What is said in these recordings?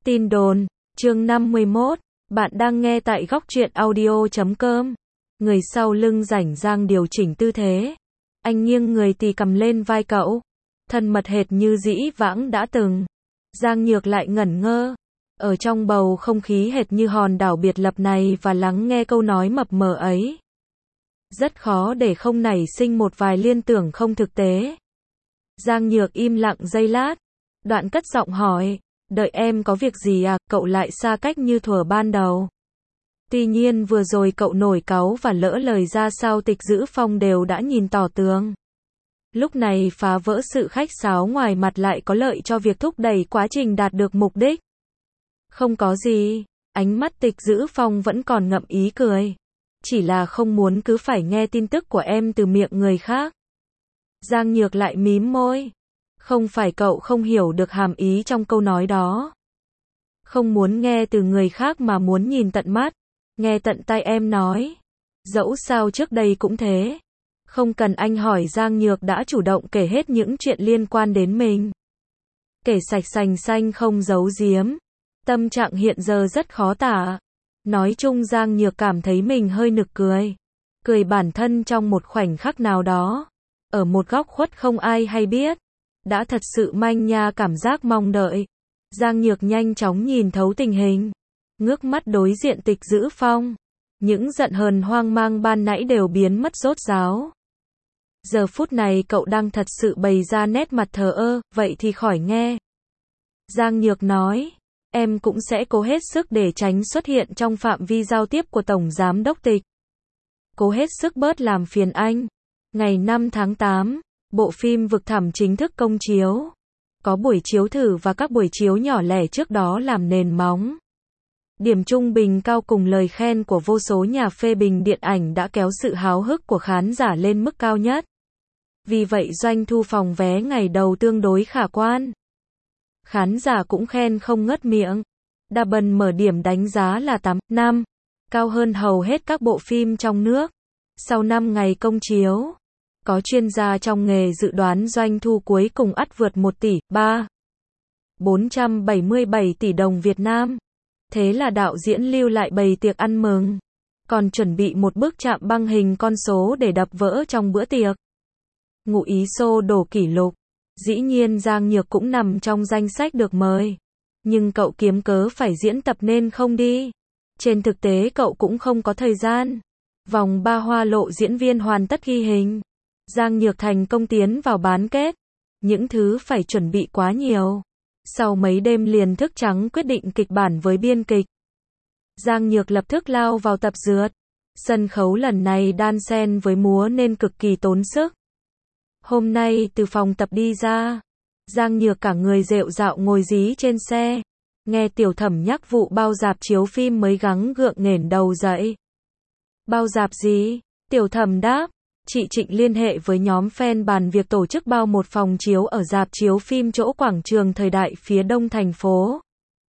Tin đồn, chương 51, bạn đang nghe tại góc truyện audio.com. Người sau lưng rảnh rang điều chỉnh tư thế. Anh nghiêng người tì cầm lên vai cậu. Thân mật hệt như dĩ vãng đã từng. Giang Nhược lại ngẩn ngơ. Ở trong bầu không khí hệt như hòn đảo biệt lập này và lắng nghe câu nói mập mờ ấy. Rất khó để không nảy sinh một vài liên tưởng không thực tế. Giang Nhược im lặng giây lát. Đoạn cất giọng hỏi. Đợi em có việc gì à, cậu lại xa cách như thuở ban đầu. Tuy nhiên vừa rồi cậu nổi cáu và lỡ lời ra sao Tịch Dữ Phong đều đã nhìn tỏ tường. Lúc này phá vỡ sự khách sáo ngoài mặt lại có lợi cho việc thúc đẩy quá trình đạt được mục đích. Không có gì, ánh mắt Tịch Dữ Phong vẫn còn ngậm ý cười. Chỉ là không muốn cứ phải nghe tin tức của em từ miệng người khác. Giang Nhược lại mím môi. Không phải cậu không hiểu được hàm ý trong câu nói đó. Không muốn nghe từ người khác mà muốn nhìn tận mắt, nghe tận tai em nói. Dẫu sao trước đây cũng thế. Không cần anh hỏi, Giang Nhược đã chủ động kể hết những chuyện liên quan đến mình. Kể sạch sành xanh không giấu giếm. Tâm trạng hiện giờ rất khó tả. Nói chung Giang Nhược cảm thấy mình hơi nực cười. Cười bản thân trong một khoảnh khắc nào đó. Ở một góc khuất không ai hay biết. Đã thật sự manh nha cảm giác mong đợi. Giang Nhược nhanh chóng nhìn thấu tình hình. Ngước mắt đối diện Tịch Dữ Phong. Những giận hờn hoang mang ban nãy đều biến mất rốt ráo. Giờ phút này cậu đang thật sự bày ra nét mặt thờ ơ, vậy thì khỏi nghe. Giang Nhược nói. Em cũng sẽ cố hết sức để tránh xuất hiện trong phạm vi giao tiếp của Tổng Giám Đốc Tịch. Cố hết sức bớt làm phiền anh. Ngày 5 tháng 8. Bộ phim Vực Thẳm chính thức công chiếu. Có buổi chiếu thử và các buổi chiếu nhỏ lẻ trước đó làm nền móng. Điểm trung bình cao cùng lời khen của vô số nhà phê bình điện ảnh đã kéo sự háo hức của khán giả lên mức cao nhất. Vì vậy doanh thu phòng vé ngày đầu tương đối khả quan. Khán giả cũng khen không ngớt miệng. Double mở điểm đánh giá là 8/5, cao hơn hầu hết các bộ phim trong nước. Sau 5 ngày công chiếu, có chuyên gia trong nghề dự đoán doanh thu cuối cùng ắt vượt 1 tỷ 477 tỷ đồng Việt Nam. Thế là đạo diễn Lưu lại bày tiệc ăn mừng. Còn chuẩn bị một bức chạm băng hình con số để đập vỡ trong bữa tiệc. Ngụ ý xô đổ kỷ lục. Dĩ nhiên Giang Nhược cũng nằm trong danh sách được mời. Nhưng cậu kiếm cớ phải diễn tập nên không đi. Trên thực tế cậu cũng không có thời gian. Vòng 3 Hoa Lộ diễn viên hoàn tất ghi hình. Giang Nhược thành công tiến vào bán kết. Những thứ phải chuẩn bị quá nhiều. Sau mấy đêm liền thức trắng quyết định kịch bản với biên kịch. Giang Nhược lập tức lao vào tập dượt. Sân khấu lần này đan xen với múa nên cực kỳ tốn sức. Hôm nay từ phòng tập đi ra, Giang Nhược cả người rệu rạo ngồi dí trên xe. Nghe Tiểu Thẩm nhắc vụ bao rạp chiếu phim mới gắng gượng nghển đầu dậy. Bao rạp gì? Tiểu Thẩm đáp. Chị Trịnh liên hệ với nhóm fan bàn việc tổ chức bao một phòng chiếu ở rạp chiếu phim chỗ quảng trường Thời Đại phía đông thành phố.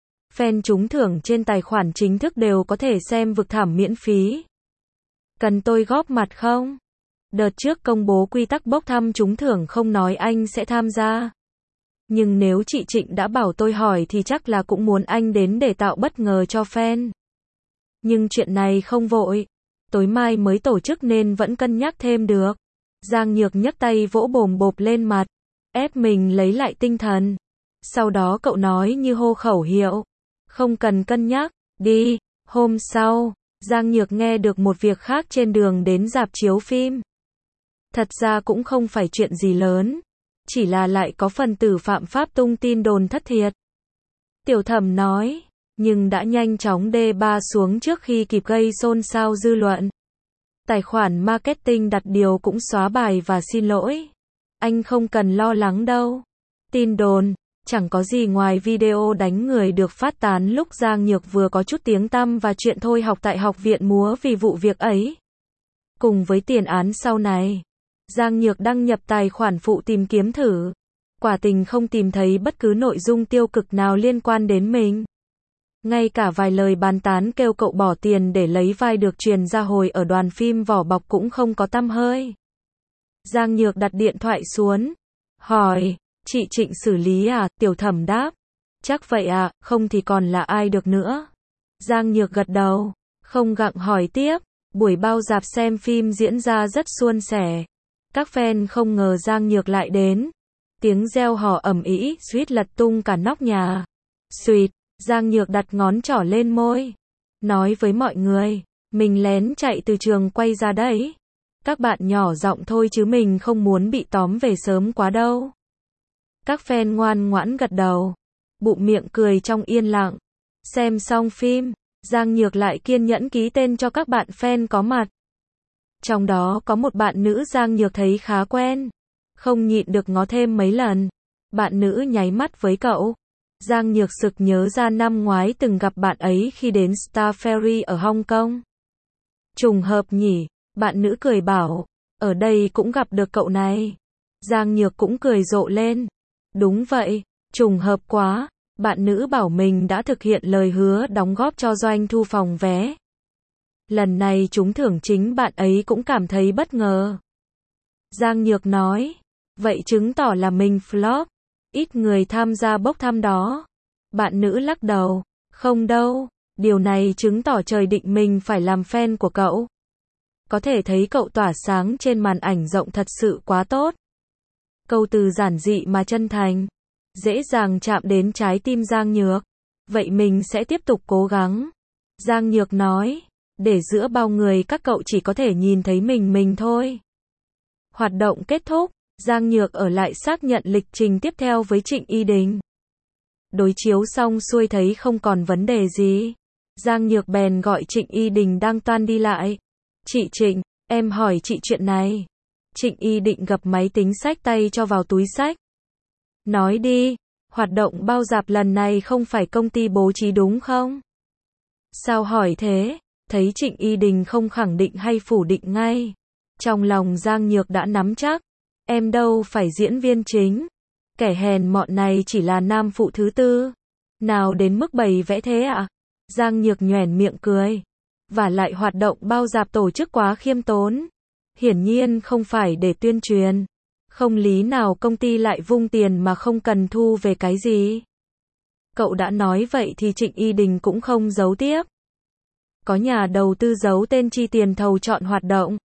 Fan trúng thưởng trên tài khoản chính thức đều có thể xem Vực Thẳm miễn phí. Cần tôi góp mặt không? Đợt trước công bố quy tắc bốc thăm trúng thưởng không nói anh sẽ tham gia. Nhưng nếu chị Trịnh đã bảo tôi hỏi thì chắc là cũng muốn anh đến để tạo bất ngờ cho fan. Nhưng chuyện này không vội. Tối mai mới tổ chức nên vẫn cân nhắc thêm được. Giang Nhược nhấc tay vỗ bồm bộp lên mặt. Ép mình lấy lại tinh thần. Sau đó cậu nói như hô khẩu hiệu. Không cần cân nhắc, đi. Hôm sau, Giang Nhược nghe được một việc khác trên đường đến rạp chiếu phim. Thật ra cũng không phải chuyện gì lớn. Chỉ là lại có phần tử phạm pháp tung tin đồn thất thiệt. Tiểu Thẩm nói. Nhưng đã nhanh chóng D3 xuống trước khi kịp gây xôn xao dư luận. Tài khoản marketing đặt điều cũng xóa bài và xin lỗi. Anh không cần lo lắng đâu. Tin đồn, chẳng có gì ngoài video đánh người được phát tán lúc Giang Nhược vừa có chút tiếng tăm và chuyện thôi học tại Học viện Múa vì vụ việc ấy. Cùng với tiền án sau này, Giang Nhược đăng nhập tài khoản phụ tìm kiếm thử. Quả tình không tìm thấy bất cứ nội dung tiêu cực nào liên quan đến mình. Ngay cả vài lời bàn tán kêu cậu bỏ tiền để lấy vai được truyền ra hồi ở đoàn phim Vỏ Bọc cũng không có tăm hơi. Giang Nhược đặt điện thoại xuống. Hỏi, chị Trịnh xử lý à? Tiểu Thẩm đáp. Chắc vậy ạ, không thì còn là ai được nữa. Giang Nhược gật đầu, không gặng hỏi tiếp. Buổi bao rạp xem phim diễn ra rất suôn sẻ. Các fan không ngờ Giang Nhược lại đến. Tiếng reo hò ầm ĩ, suýt lật tung cả nóc nhà. Suýt, Giang Nhược đặt ngón trỏ lên môi. Nói với mọi người, mình lén chạy từ trường quay ra đấy. Các bạn nhỏ giọng thôi chứ mình không muốn bị tóm về sớm quá đâu. Các fan ngoan ngoãn gật đầu, bụm miệng cười trong yên lặng. Xem xong phim, Giang Nhược lại kiên nhẫn ký tên cho các bạn fan có mặt. Trong đó có một bạn nữ Giang Nhược thấy khá quen, không nhịn được ngó thêm mấy lần. Bạn nữ nháy mắt với cậu. Giang Nhược sực nhớ ra năm ngoái từng gặp bạn ấy khi đến Star Ferry ở Hong Kong. Trùng hợp nhỉ, bạn nữ cười bảo, ở đây cũng gặp được cậu này. Giang Nhược cũng cười rộ lên. Đúng vậy, trùng hợp quá. Bạn nữ bảo mình đã thực hiện lời hứa đóng góp cho doanh thu phòng vé. Lần này trúng thưởng chính bạn ấy cũng cảm thấy bất ngờ. Giang Nhược nói, vậy chứng tỏ là mình flop. Ít người tham gia bốc thăm đó. Bạn nữ lắc đầu, không đâu, điều này chứng tỏ trời định mình phải làm fan của cậu. Có thể thấy cậu tỏa sáng trên màn ảnh rộng thật sự quá tốt. Câu từ giản dị mà chân thành, dễ dàng chạm đến trái tim Giang Nhược. Vậy mình sẽ tiếp tục cố gắng. Giang Nhược nói, để giữa bao người các cậu chỉ có thể nhìn thấy mình thôi. Hoạt động kết thúc, Giang Nhược ở lại xác nhận lịch trình tiếp theo với Trịnh Y Đình. Đối chiếu xong xuôi thấy không còn vấn đề gì. Giang Nhược bèn gọi Trịnh Y Đình đang toan đi lại. Chị Trịnh, em hỏi chị chuyện này. Trịnh Y Định gập máy tính xách tay cho vào túi xách. Nói đi, hoạt động bao rạp lần này không phải công ty bố trí đúng không? Sao hỏi thế? Thấy Trịnh Y Đình không khẳng định hay phủ định ngay. Trong lòng Giang Nhược đã nắm chắc. Em đâu phải diễn viên chính. Kẻ hèn mọn này chỉ là nam phụ thứ tư. Nào đến mức bày vẽ thế ạ? Giang Nhược nhoẻn miệng cười. Và lại hoạt động bao rạp tổ chức quá khiêm tốn. Hiển nhiên không phải để tuyên truyền. Không lý nào công ty lại vung tiền mà không cần thu về cái gì. Cậu đã nói vậy thì Trịnh Y Đình cũng không giấu tiếp. Có nhà đầu tư giấu tên chi tiền thầu chọn hoạt động.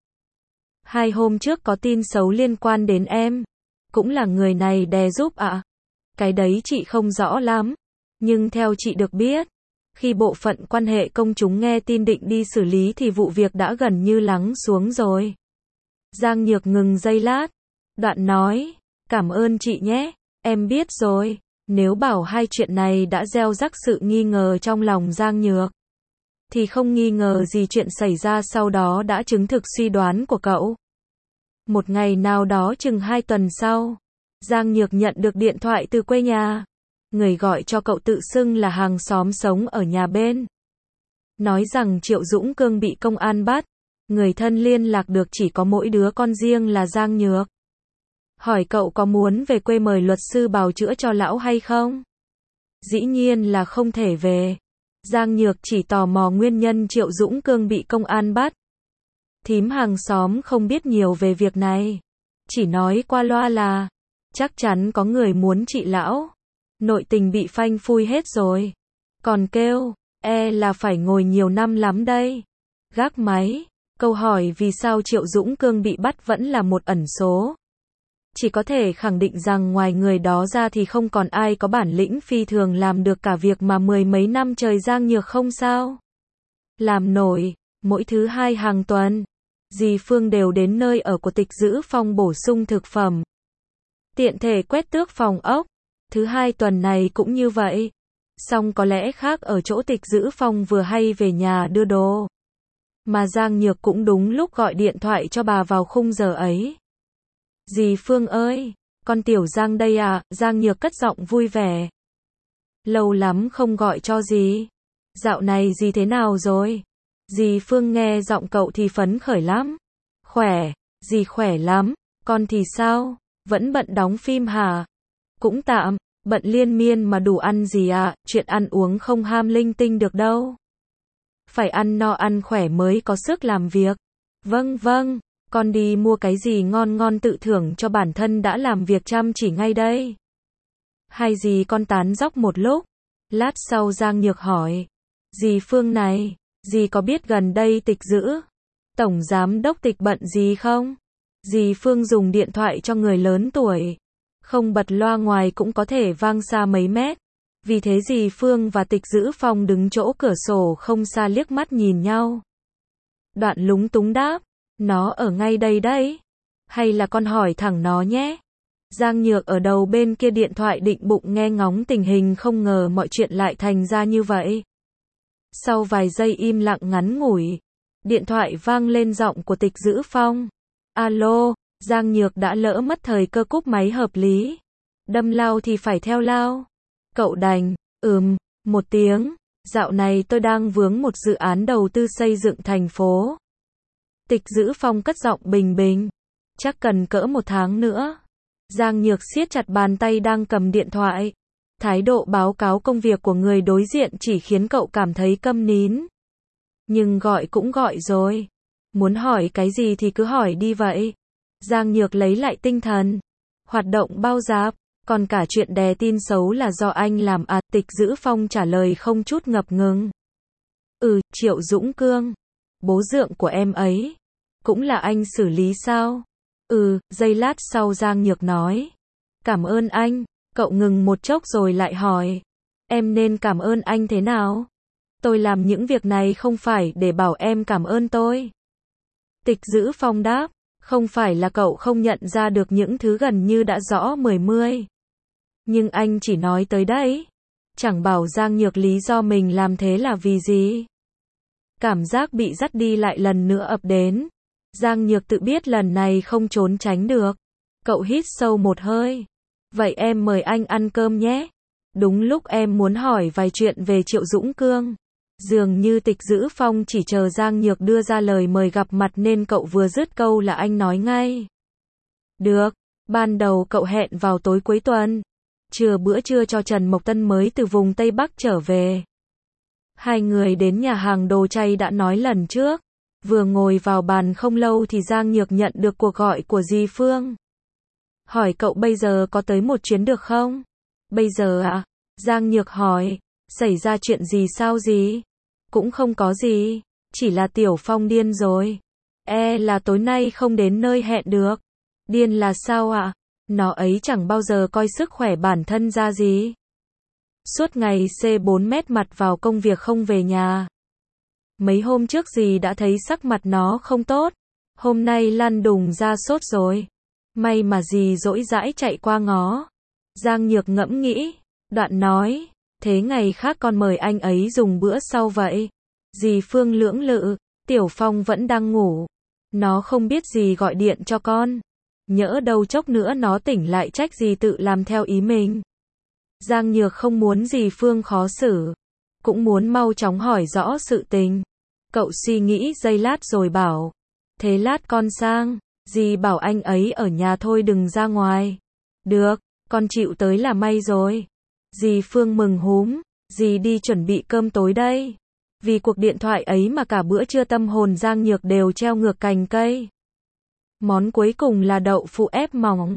2 hôm trước có tin xấu liên quan đến em. Cũng là người này đè giúp ạ. Cái đấy chị không rõ lắm. Nhưng theo chị được biết, khi bộ phận quan hệ công chúng nghe tin định đi xử lý thì vụ việc đã gần như lắng xuống rồi. Giang Nhược ngừng giây lát. Đoạn nói, cảm ơn chị nhé, em biết rồi. Nếu bảo hai chuyện này đã gieo rắc sự nghi ngờ trong lòng Giang Nhược, thì không nghi ngờ gì chuyện xảy ra sau đó đã chứng thực suy đoán của cậu. Một ngày nào đó chừng 2 tuần sau, Giang Nhược nhận được điện thoại từ quê nhà. Người gọi cho cậu tự xưng là hàng xóm sống ở nhà bên. Nói rằng Triệu Dũng Cương bị công an bắt. Người thân liên lạc được chỉ có mỗi đứa con riêng là Giang Nhược. Hỏi cậu có muốn về quê mời luật sư bào chữa cho lão hay không? Dĩ nhiên là không thể về. Giang Nhược chỉ tò mò nguyên nhân Triệu Dũng Cương bị công an bắt. Thím hàng xóm không biết nhiều về việc này. Chỉ nói qua loa là, chắc chắn có người muốn trị lão. Nội tình bị phanh phui hết rồi. Còn kêu, là phải ngồi nhiều năm lắm đây. Gác máy, câu hỏi vì sao Triệu Dũng Cương bị bắt vẫn là một ẩn số. Chỉ có thể khẳng định rằng ngoài người đó ra thì không còn ai có bản lĩnh phi thường làm được cả việc mà 10 mấy năm trời Giang Nhược không sao làm nổi. Mỗi thứ 2 hàng tuần, dì Phương đều đến nơi ở của Tịch Dữ Phong bổ sung thực phẩm. Tiện thể quét tước phòng ốc. Thứ 2 tuần này cũng như vậy. Song có lẽ khác ở chỗ Tịch Dữ Phong vừa hay về nhà đưa đồ. Mà Giang Nhược cũng đúng lúc gọi điện thoại cho bà vào khung giờ ấy. Dì Phương ơi, con tiểu Giang đây à, Giang Nhược cất giọng vui vẻ. Lâu lắm không gọi cho dì. Dạo này dì thế nào rồi? Dì Phương nghe giọng cậu thì phấn khởi lắm. Khỏe, dì khỏe lắm, con thì sao? Vẫn bận đóng phim hả? Cũng tạm, bận liên miên mà đủ ăn gì ạ, chuyện ăn uống không ham linh tinh được đâu. Phải ăn no ăn khỏe mới có sức làm việc. Vâng vâng, con đi mua cái gì ngon ngon tự thưởng cho bản thân đã làm việc chăm chỉ ngay đây. Hay gì con tán dóc một lúc, Lát sau Giang Nhược hỏi. Dì Phương này, dì có biết gần đây Tịch Dữ Tổng Giám đốc Tịch bận gì không? Dì Phương dùng điện thoại cho người lớn tuổi. Không bật loa ngoài cũng có thể vang xa mấy mét. Vì thế dì Phương và Tịch Dữ Phong đứng chỗ cửa sổ không xa liếc mắt nhìn nhau. Đoạn lúng túng đáp. Nó ở ngay đây đấy. Hay là con hỏi thẳng nó nhé. Giang Nhược ở đầu bên kia điện thoại định bụng nghe ngóng tình hình, không ngờ mọi chuyện lại thành ra như vậy. Sau vài giây im lặng ngắn ngủi, điện thoại vang lên giọng của Tịch Dữ Phong. Alo, Giang Nhược đã lỡ mất thời cơ cúp máy hợp lý. Đâm lao thì phải theo lao. Cậu đành, một tiếng. Dạo này tôi đang vướng một dự án đầu tư xây dựng thành phố. Tịch Dữ Phong cất giọng bình bình. Chắc cần cỡ 1 tháng nữa. Giang Nhược siết chặt bàn tay đang cầm điện thoại. Thái độ báo cáo công việc của người đối diện chỉ khiến cậu cảm thấy câm nín. Nhưng gọi cũng gọi rồi. Muốn hỏi cái gì thì cứ hỏi đi vậy. Giang Nhược lấy lại tinh thần. Hoạt động bao dạp, còn cả chuyện đè tin xấu là do anh làm à? Tịch Dữ Phong trả lời không chút ngập ngừng. Triệu Dũng Cương, bố dượng của em ấy, cũng là anh xử lý sao? Giây lát sau Giang Nhược nói. Cảm ơn anh. Cậu ngừng một chốc rồi lại hỏi. Em nên cảm ơn anh thế nào? Tôi làm những việc này không phải để bảo em cảm ơn tôi. Tịch Dữ Phong đáp. Không phải là cậu không nhận ra được những thứ gần như đã rõ mười mươi. Nhưng anh chỉ nói tới đấy. Chẳng bảo Giang Nhược lý do mình làm thế là vì gì. Cảm giác bị dắt đi lại lần nữa ập đến. Giang Nhược tự biết lần này không trốn tránh được. Cậu hít sâu một hơi. Vậy em mời anh ăn cơm nhé. Đúng lúc em muốn hỏi vài chuyện về Triệu Dũng Cương. Dường như Tịch Dữ Phong chỉ chờ Giang Nhược đưa ra lời mời gặp mặt nên cậu vừa dứt câu là anh nói ngay. Được, ban đầu cậu hẹn vào tối cuối tuần. Trưa bữa trưa cho Trần Mộc Tân mới từ vùng Tây Bắc trở về. Hai người đến nhà hàng đồ chay đã nói lần trước. Vừa ngồi vào bàn không lâu thì Giang Nhược nhận được cuộc gọi của dì Phương. Hỏi cậu bây giờ có tới một chuyến được không? Bây giờ à? Giang Nhược hỏi. Xảy ra chuyện gì sao dì? Cũng không có gì. Chỉ là Tiểu Phong điên rồi. Là tối nay không đến nơi hẹn được. Điên là sao ạ? Nó ấy chẳng bao giờ coi sức khỏe bản thân ra gì. Suốt ngày C4 mét mặt vào công việc không về nhà. Mấy hôm trước dì đã thấy sắc mặt nó không tốt. Hôm nay lăn đùng ra sốt rồi. May mà dì dỗi dãi chạy qua ngó. Giang Nhược ngẫm nghĩ. Đoạn nói. Thế ngày khác con mời anh ấy dùng bữa sau vậy. Dì Phương lưỡng lự. Tiểu Phong vẫn đang ngủ. Nó không biết dì gọi điện cho con. Nhỡ đâu chốc nữa nó tỉnh lại trách dì tự làm theo ý mình. Giang Nhược không muốn dì Phương khó xử. Cũng muốn mau chóng hỏi rõ sự tình. Cậu suy nghĩ giây lát rồi bảo. Thế lát con sang. Dì bảo anh ấy ở nhà thôi đừng ra ngoài. Được, con chịu tới là may rồi. Dì Phương mừng húm. Dì đi chuẩn bị cơm tối đây. Vì cuộc điện thoại ấy mà cả bữa trưa tâm hồn Giang Nhược đều treo ngược cành cây. Món cuối cùng là đậu phụ ép mỏng.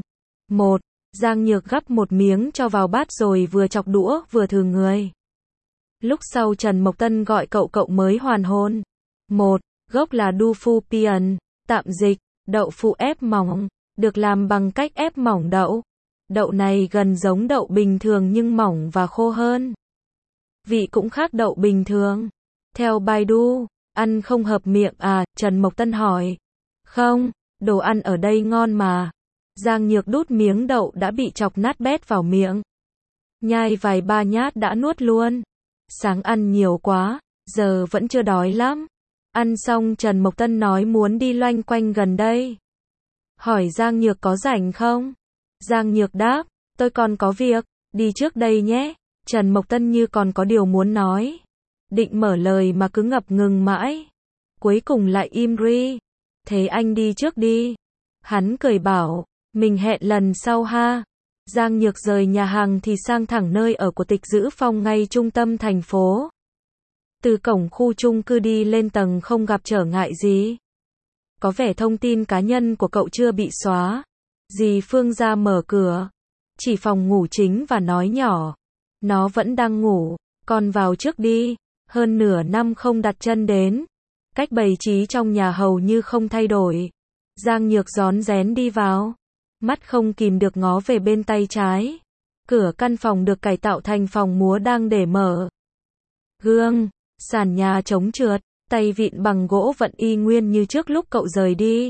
Giang Nhược gắp một miếng cho vào bát rồi vừa chọc đũa vừa thừ người. Lúc sau Trần Mộc Tân gọi cậu mới hoàn hồn. Gốc là Du Phu Pian, tạm dịch, đậu phụ ép mỏng, được làm bằng cách ép mỏng đậu. Đậu này gần giống đậu bình thường nhưng mỏng và khô hơn. Vị cũng khác đậu bình thường. Theo Baidu, ăn không hợp miệng à? Trần Mộc Tân hỏi. Không, đồ ăn ở đây ngon mà. Giang Nhược đút miếng đậu đã bị chọc nát bét vào miệng. Nhai vài ba nhát đã nuốt luôn. Sáng ăn nhiều quá, giờ vẫn chưa đói lắm. Ăn xong Trần Mộc Tân nói muốn đi loanh quanh gần đây. Hỏi Giang Nhược có rảnh không? Giang Nhược đáp, tôi còn có việc, đi trước đây nhé. Trần Mộc Tân như còn có điều muốn nói. Định mở lời mà cứ ngập ngừng mãi. Cuối cùng lại im ri. Thế anh đi trước đi. Hắn cười bảo, mình hẹn lần sau ha. Giang Nhược rời nhà hàng thì sang thẳng nơi ở của Tịch Dữ Phong ngay trung tâm thành phố. Từ cổng khu chung cư đi lên tầng không gặp trở ngại gì. Có vẻ thông tin cá nhân của cậu chưa bị xóa. Dì Phương ra mở cửa. Chỉ phòng ngủ chính và nói nhỏ. Nó vẫn đang ngủ. Con vào trước đi, hơn nửa năm không đặt chân đến. Cách bày trí trong nhà hầu như không thay đổi. Giang Nhược rón rén đi vào. Mắt không kìm được ngó về bên tay trái. Cửa căn phòng được cải tạo thành phòng múa đang để mở. Gương, sàn nhà chống trượt, tay vịn bằng gỗ vẫn y nguyên như trước lúc cậu rời đi.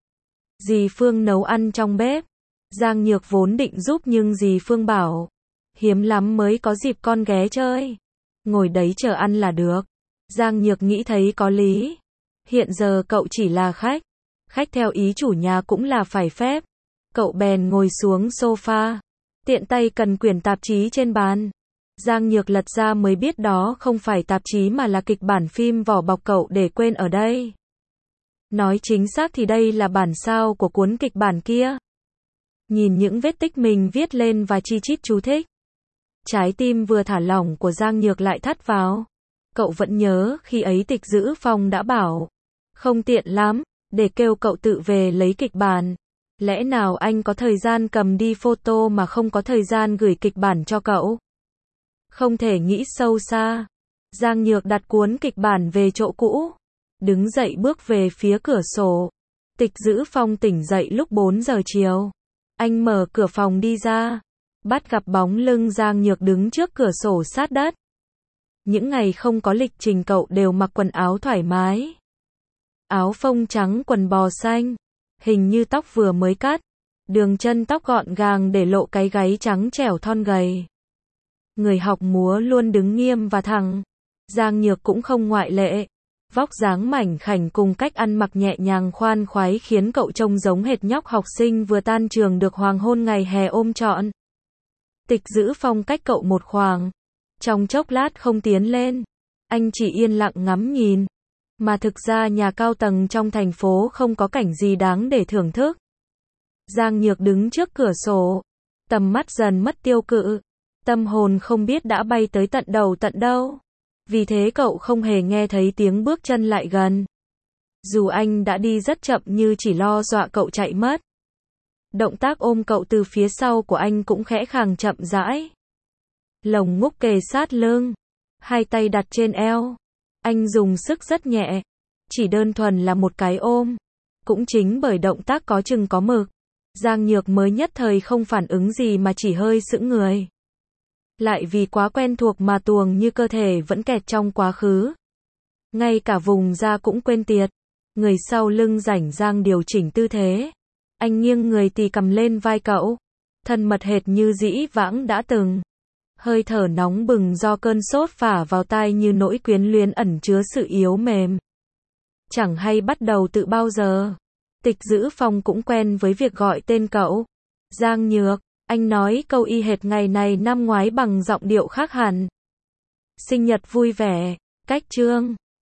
Dì Phương nấu ăn trong bếp. Giang Nhược vốn định giúp nhưng dì Phương bảo, hiếm lắm mới có dịp con ghé chơi. Ngồi đấy chờ ăn là được. Giang Nhược nghĩ thấy có lý. Hiện giờ cậu chỉ là khách. Khách theo ý chủ nhà cũng là phải phép. Cậu bèn ngồi xuống sofa. Tiện tay cần quyển tạp chí trên bàn. Giang Nhược lật ra mới biết đó không phải tạp chí mà là kịch bản phim vỏ bọc cậu để quên ở đây. Nói chính xác thì đây là bản sao của cuốn kịch bản kia. Nhìn những vết tích mình viết lên và chi chít chú thích. Trái tim vừa thả lỏng của Giang Nhược lại thắt vào. Cậu vẫn nhớ khi ấy Tịch Dữ Phong đã bảo, không tiện lắm, để kêu cậu tự về lấy kịch bản. Lẽ nào anh có thời gian cầm đi photo mà không có thời gian gửi kịch bản cho cậu? Không thể nghĩ sâu xa. Giang Nhược đặt cuốn kịch bản về chỗ cũ. Đứng dậy bước về phía cửa sổ. Tịch Dữ Phong tỉnh dậy lúc 4 giờ chiều. Anh mở cửa phòng đi ra. Bắt gặp bóng lưng Giang Nhược đứng trước cửa sổ sát đất. Những ngày không có lịch trình cậu đều mặc quần áo thoải mái. Áo phông trắng quần bò xanh. Hình như tóc vừa mới cắt. Đường chân tóc gọn gàng để lộ cái gáy trắng trẻo thon gầy. Người học múa luôn đứng nghiêm và thẳng. Giang Nhược cũng không ngoại lệ. Vóc dáng mảnh khảnh cùng cách ăn mặc nhẹ nhàng khoan khoái khiến cậu trông giống hệt nhóc học sinh vừa tan trường được hoàng hôn ngày hè ôm trọn. Tịch Dữ Phong cách cậu một khoảng. Trong chốc lát không tiến lên. Anh chỉ yên lặng ngắm nhìn. Mà thực ra nhà cao tầng trong thành phố không có cảnh gì đáng để thưởng thức. Giang Nhược đứng trước cửa sổ. Tầm mắt dần mất tiêu cự. Tâm hồn không biết đã bay tới tận đầu tận đâu. Vì thế cậu không hề nghe thấy tiếng bước chân lại gần. Dù anh đã đi rất chậm như chỉ lo dọa cậu chạy mất. Động tác ôm cậu từ phía sau của anh cũng khẽ khàng chậm rãi. Lồng ngúc kề sát lưng. Hai tay đặt trên eo. Anh dùng sức rất nhẹ. Chỉ đơn thuần là một cái ôm. Cũng chính bởi động tác có chừng có mực. Giang Nhược mới nhất thời không phản ứng gì mà chỉ hơi sững người. Lại vì quá quen thuộc mà tuồng như cơ thể vẫn kẹt trong quá khứ. Ngay cả vùng da cũng quên tiệt. Người sau lưng rảnh rang điều chỉnh tư thế. Anh nghiêng người tì cầm lên vai cậu. Thân mật hệt như dĩ vãng đã từng. Hơi thở nóng bừng do cơn sốt phả vào tai như nỗi quyến luyến ẩn chứa sự yếu mềm. Chẳng hay bắt đầu từ bao giờ. Tịch Dữ Phong cũng quen với việc gọi tên cậu. Giang Nhược. Anh nói câu y hệt ngày này năm ngoái bằng giọng điệu khác hẳn. Sinh nhật vui vẻ. Cách chương.